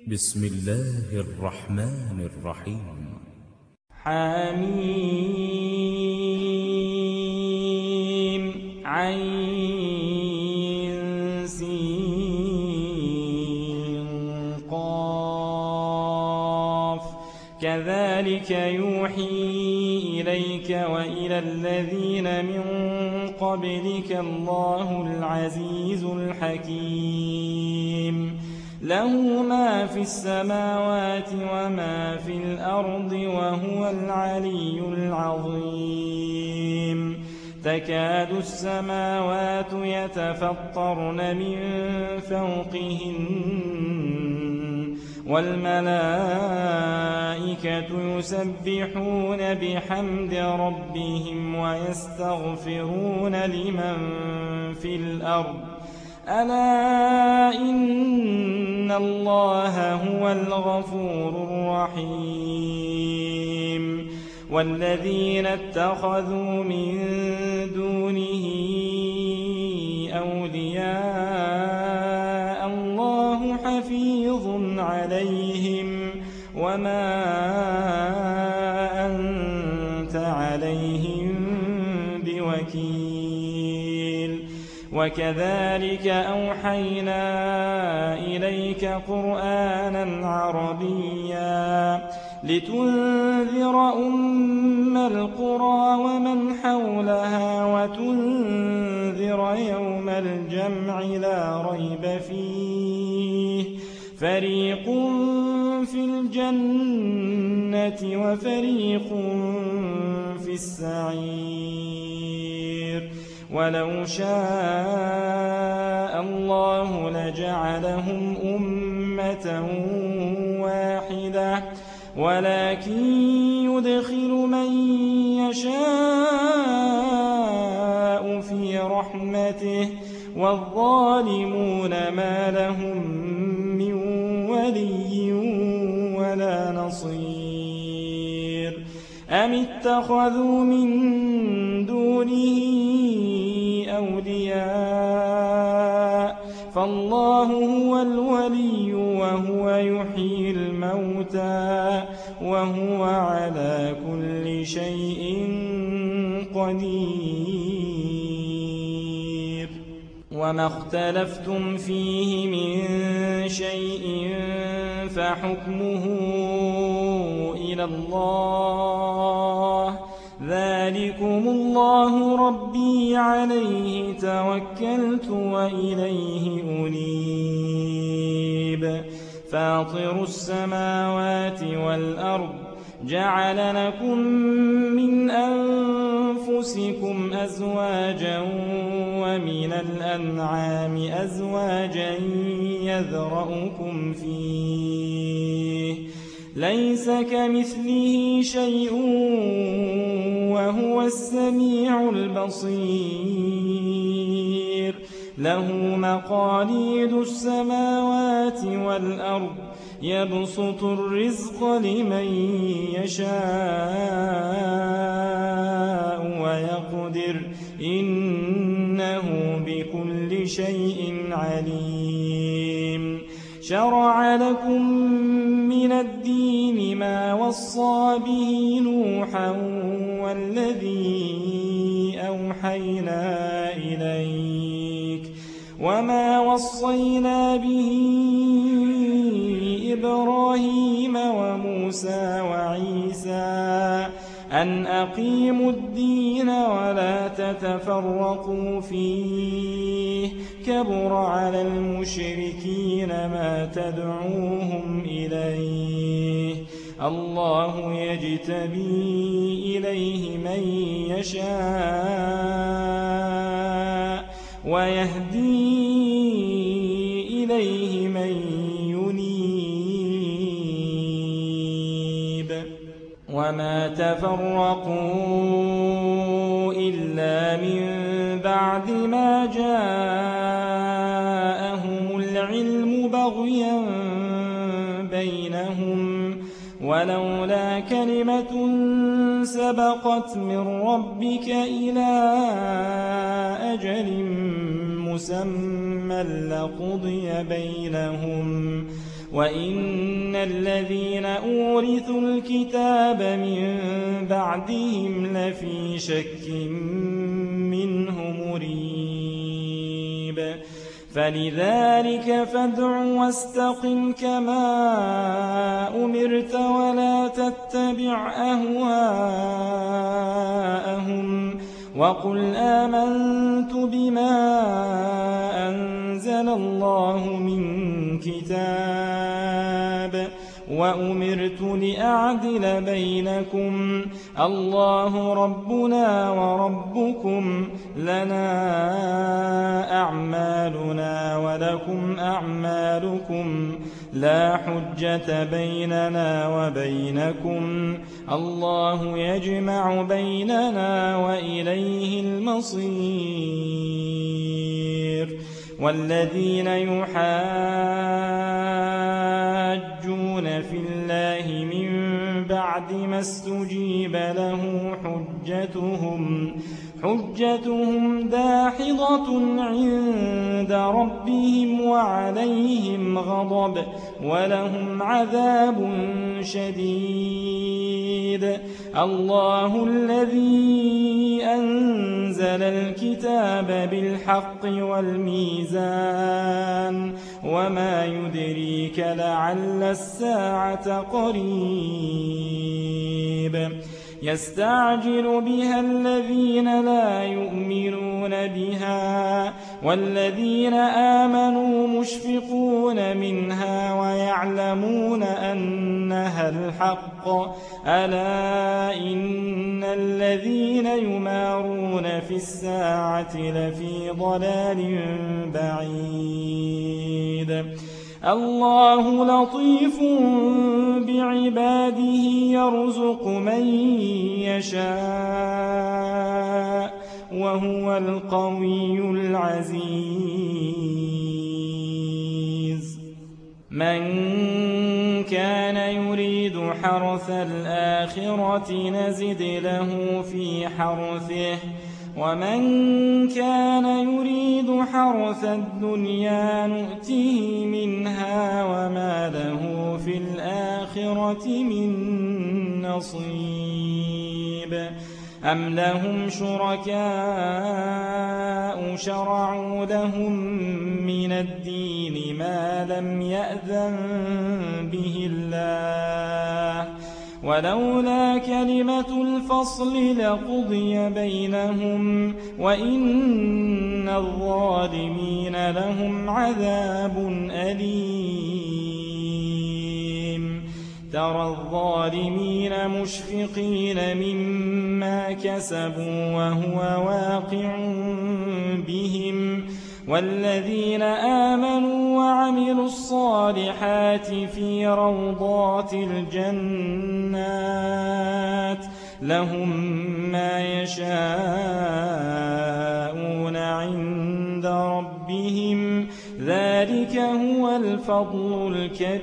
بسم الله الرحمن الرحيم. حميم عين سين قاف كذلك يوحي إليك وإلى الذين من قبلك الله العزيز الحكيم له ما في السماوات وما في الأرض وهو العلي العظيم تكاد السماوات يتفطرن من فوقهن والملائكة يسبحون بحمد ربهم ويستغفرون لمن في الأرض ألا إن الله هو الغفور الرحيم والذين اتخذوا من دونه أولياء الله حفيظ عليهم وما أنت عليهم بوكيل وكذلك أوحينا إليك قرآنا عربيا لتنذر أم القرى ومن حولها وتنذر يوم الجمع لا ريب فيه فريق في الجنة وفريق في السعير ولو شاء الله لجعلهم أمة واحدة ولكن يدخل من يشاء في رحمته والظالمون ما لهم من ولي ولا نصير أم اتخذوا من دونه أولياء فالله هو الولي وهو يحيي الموتى وهو على كل شيء قدير وما اختلفتم فيه من شيء فحكمه إلى الله ذلكم الله ربي عليه توكلت وإليه أنيب فاطر السماوات والأرض جعل لكم من أنفسكم أزواجا ومن الأنعام أزواجا يذرأكم فيه ليس كمثله شيء وهو السميع البصير له مقاليد السماوات والأرض يبسط الرزق لمن يشاء ويقدر إنه بكل شيء عليم شرع لكم من الدين ما وصى به نوحا والذي أوحينا إليك وما وصينا به إبراهيم وموسى وعيسى أن أقيموا الدين ولا تتفرقوا فيه كبر على المشركين ما تدعوهم إليه الله يجتبي إليه من يشاء ويهدي إليه من ينيب وما تفرقوا إلا من بعد ما جاءهم العلم بغيا بينهم ولولا كلمة سبقت من ربك إلى أجل مسمى لقضي بينهم وَإِنَّ الَّذِينَ أُورِثُوا الْكِتَابَ مِن بَعْدِهِمْ لَفِي شَكٍّ مِّنْهُ مُرِيبٍ فَلِذَلِكَ فَادْعُ وَاسْتَقِمْ كَمَا أُمِرْتَ وَلَا تَتَّبِعْ أَهْوَاءَهُمْ وَقُلْ آمَنْتُ بِمَا أَنزَلَ اللَّهُ مِنْ كِتَابٍ وَأُمِرْتُ لِأَعْدِلَ بَيْنَكُمْ اللَّهُ رَبُّنَا وَرَبُّكُمْ لَنَا أَعْمَالُنَا وَلَكُمْ أَعْمَالُكُمْ لَا حُجَّةَ بَيْنَنَا وَبَيْنَكُمْ اللَّهُ يَجْمَعُ بَيْنَنَا وَإِلَيْهِ الْمَصِيرُ وَالَّذِينَ يُحَاجُّونَ فِي اللَّهِ مِن بَعْدِ مَا اسْتُجِيبَ لَهُ حُجَّتُهُمْ دَاحِضَةٌ عِندَ رَبِّهِمْ وَعَلَيْهِمْ غَضَبٌ وَلَهُمْ عَذَابٌ شَدِيدٌ اللَّهُ الَّذِي أَنزَلَ الْكِتَابَ بِالْحَقِّ وَالْمِيزَانَ وَمَا يُدْرِيكَ لَعَلَّ السَّاعَةَ قَرِيبٌ يَسْتَعْجِلُ بِهَا الَّذِينَ لَا يُؤْمِنُونَ بِهَا وَالَّذِينَ آمَنُوا مُشْفِقُونَ مِنْهَا وَيَعْلَمُونَ أَنَّهَا الْحَقُّ أَلَا إِنَّ الَّذِينَ يُمَارُونَ في السَّاعَةِ لَفِي ضَلَالٍ بَعِيدٍ اللَّهُ لَطِيفٌ بِعِبَادِهِ يَرْزُقُ مَن يَشَاءُ وَهُوَ الْقَوِيُّ الْعَزِيزُ مَن كَانَ يُرِيدُ حَرْثَ الْآخِرَةِ نَزِدْ لَهُ فِي حَرْثِهِ وَمَن كَانَ يُرِيدُ حَرْثَ الدُّنْيَا نُؤْتِهِ مِنْهَا وَمَا لَهُ فِي الْآخِرَةِ مِن نَّصِيبٍ أَمْ لَهُمْ شُرَكَاءُ شَرَعُوا لَهُم مِّنَ الدِّينِ مَا لَمْ يَأْذَن بِهِ اللَّهُ وَلَوْلَا كَلِمَةُ الْفَصْلِ لَقُضِيَ بَيْنَهُمْ وَإِنَّ الظَّالِمِينَ لَهُمْ عَذَابٌ أَلِيمٌ تَرَى الظَّالِمِينَ مُشْفِقِينَ مِمَّا كَسَبُوا وَهُوَ واقع بِهِمْ وَالَّذِينَ آمَنُوا وَعَمِلُوا الصَّالِحَاتِ فِي رَوْضَاتِ الْجَنَّاتِ لَهُم مَّا يَشَاءُونَ عِندَ رَبِّهِمْ ذَلِكَ هُوَ الْفَضْلُ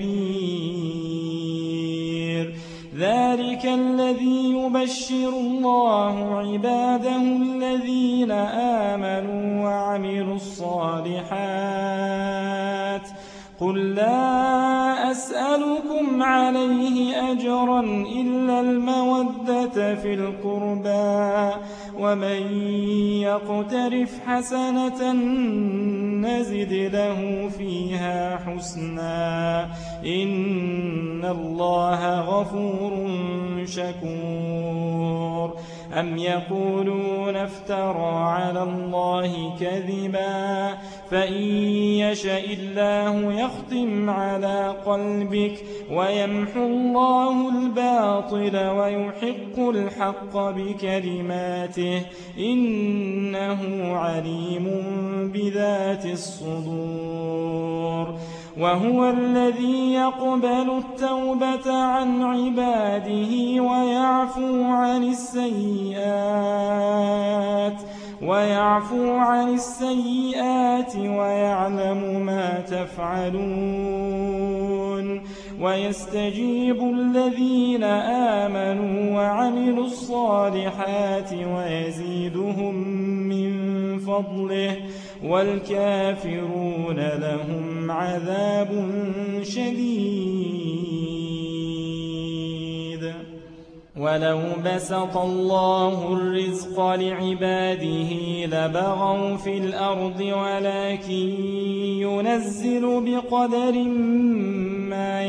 الْكَبِيرُ ذَلِكَ الَّذِي يُبَشِّرُ اللَّهُ عِبَادَهُ الَّذِينَ آمَنُوا وَعَمِلُوا الصَّالِحَاتِ قُل لَّا أَسْأَلُكُمْ عَلَيْهِ أَجْرًا إِلَّا الْمَوَدَّةَ فِي الْقُرْبَىٰ وَمَن يَقْتَرِفْ حَسَنَةً نَّزِدْ لَهُ فِيهَا حُسْنًا إِنَّ اللَّهَ غَفُورٌ شَكُورٌ أَمْ يَقُولُونَ افْتَرَىٰ عَلَى اللَّهِ كَذِبًا فَإِن يَشَإِ اللَّهُ يَخْتِمْ عَلَىٰ قَلْبِكَ وَيَمْحُ اللَّهُ الْبَاطِلَ وَيُحِقُّ الْحَقَّ بِكَلِمَاتِهِ إِنَّهُ عَلِيمٌ بِذَاتِ الصُّدُورِ وَهُوَ الَّذِي يَقْبَلُ التَّوْبَةَ عَنْ عِبَادِهِ وَيَعْفُو عَنِ السَّيِّئَاتِ وَيَعْلَمُ مَا تَفْعَلُونَ وَيَسْتَجِيبُ الَّذِينَ آمَنُوا وَعَمِلُوا الصَّالِحَاتِ وَيَزِيدُهُم مِّن فَضْلِهِ والكافرون لهم عذاب شديد. ولو بسط الله الرزق لعباده لبغوا في الأرض ولكن ينزل بقدر ما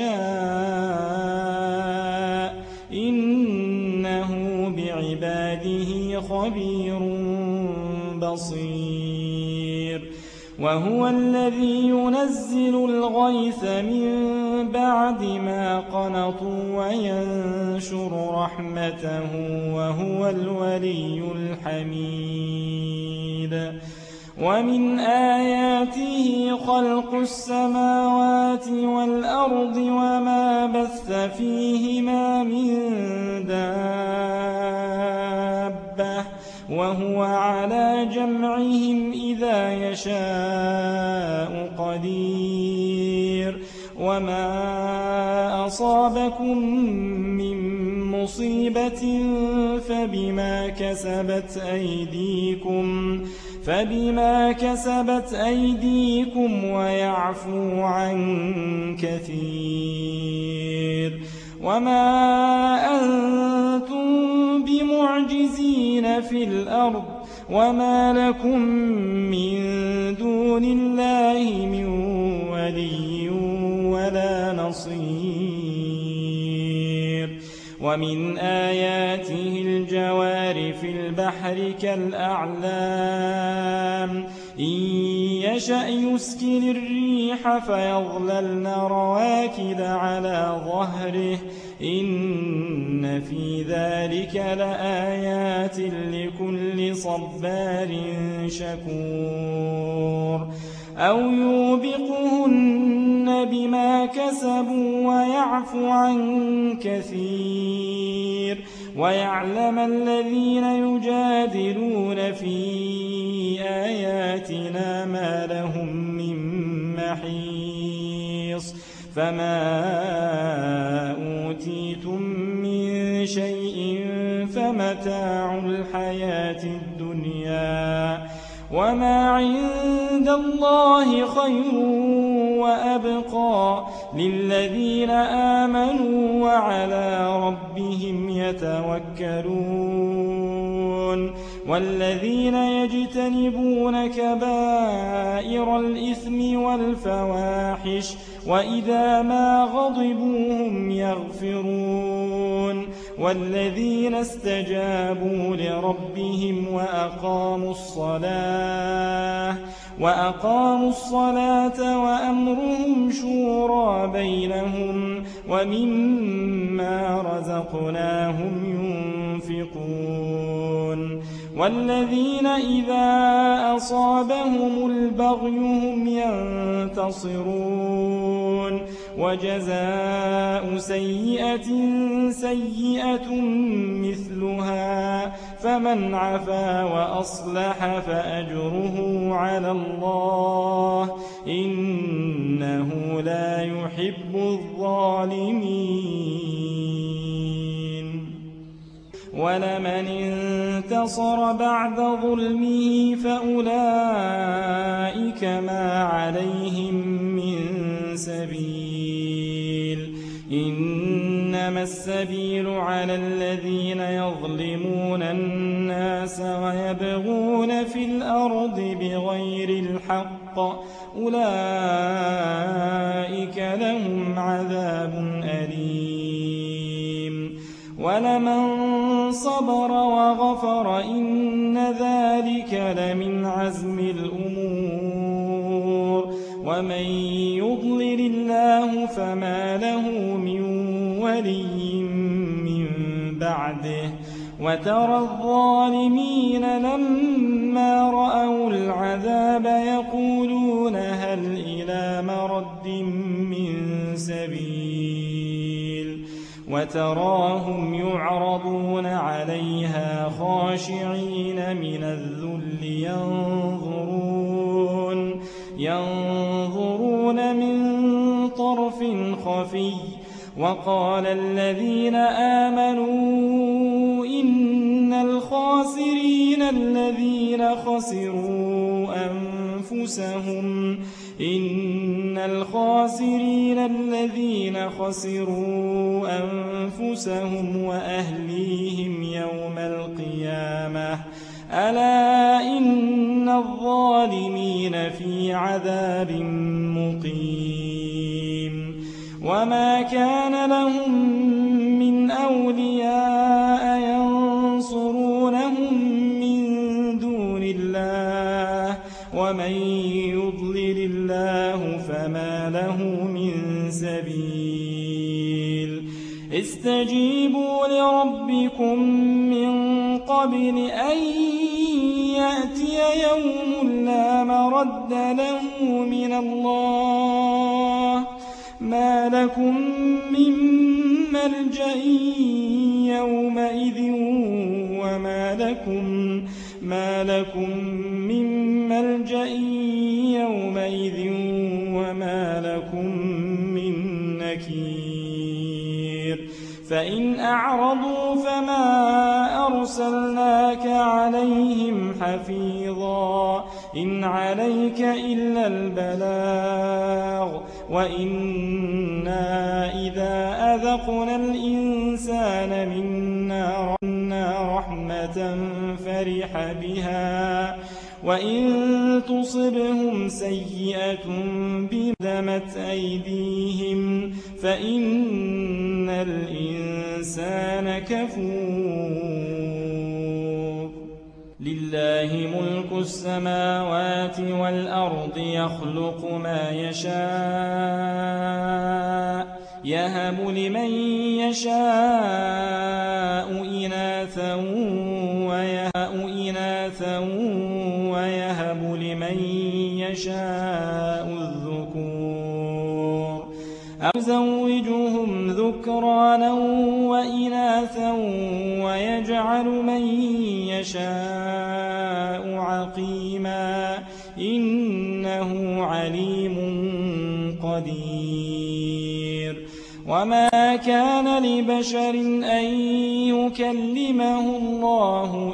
يشاء إنه بعباده خبير بصير. وهو الذي ينزل الغيث من بعد ما قنطوا وينشر رحمته وهو الولي الحميد. ومن آياته خلق السماوات والأرض وما بث فيهما من دابة وهو على جمعهم إذا يشاء قدير. وما أصابكم من مصيبة فبما كسبت أيديكم ويعفو عن كثير. وما أنتم بمعجزين في الأرض وما لكم من دون الله من ولي ولا نصير. ومن آياته الجوار في البحر كالأعلام إن يشأ يسكن الريح فيظللن رواكد على ظهره إن في ذلك لآيات لكل صبار شكور. أو يوبقهن بما كسبوا ويعفو عن كثير. ويعلم الذين يجادلون في آياتنا ما لهم من محيص. فما أوتيتم من شيء فمتاع الحياة الدنيا وما عند الله خير وأبقى للذين آمنوا وعلى ربهم يتوكلون. والذين يجتنبون كبائر الإثم والفواحش وإذا ما غضبوا هم يغفرون. والذين استجابوا لربهم وأقاموا الصلاة وأمرهم شورى بينهم ومما رزقناهم ينفقون. والذين إذا أصابهم البغي هم ينتصرون. وجزاء سيئة سيئة مثلها فمن عفا وأصلح فأجره على الله إنه لا يحب الظالمين. ولمن انتصر بعد ظلمه فأولئك ما عليهم من سبيل. إنما السبيل على الذين يظلمون الناس ويبغون في الأرض بغير الحق أولئك لهم عذاب أليم. ولمن صبر وغفر إن ذلك لمن عزم الأمور. ومن يضلل الله فما له من ولي من بعده. وترى الظالمين لما رأوا العذاب يقولون هل إلى مرد من سبيل. وتراهم يعرضون عليها خاشعين من الذل ينظرون من طرف خفي وقال الذين آمنوا إن الخاسرين الذين خسروا أنفسهم وأهليهم يوم القيامة ألا إن الظالمين في عذاب مقيم وما كان لهم من أولياء ينصرونهم من دون الله ومن يضلل الله فما له من سبيل استجيبوا لربكم من قبل أن يأتي يوم لا مرد له من الله ما لكم من ملجأ يومئذ وما لكم من نكير فإن أعرضوا فما أرسلناك عليهم حفيظا إن عليك إلا البلاغ وإنا إذا أذقنا الإنسان منا رحمة فرح بها وإن تصبهم سيئة بمدمت أيديهم فإن الإنسان كفور لله ملك السماوات والأرض يخلق ما يشاء يهب لمن يشاء إناثا ويهب لمن يشاء الذكور أو يزوجهم ذكرانا وإناثا ويجعل من يشاء عقيما إنه عليم قدير وما كان لبشر أن يكلمه الله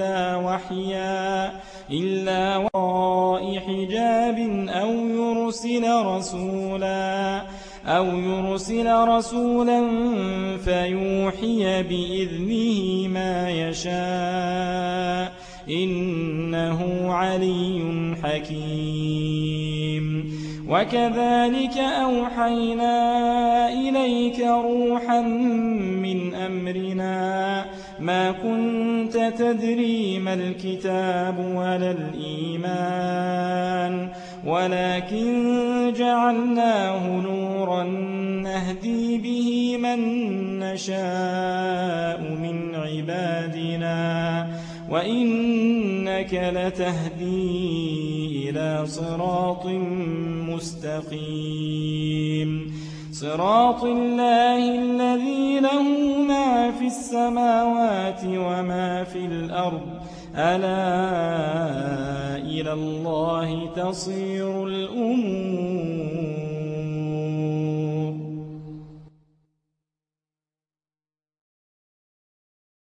إلا وراء حجاب أو يرسل رسولا فيوحي بإذنه ما يشاء إنه علي حكيم وكذلك أوحينا إليك روحا من أمرنا ما كنت تدري ما الكتاب ولا الإيمان ولكن جعلناه نورا نهدي به من نشاء من عبادنا وإنك لتهدي إلى صراط مستقيم صراط الله الذي له ما في السماوات وما في الأرض ألا إلى الله تصير الأمور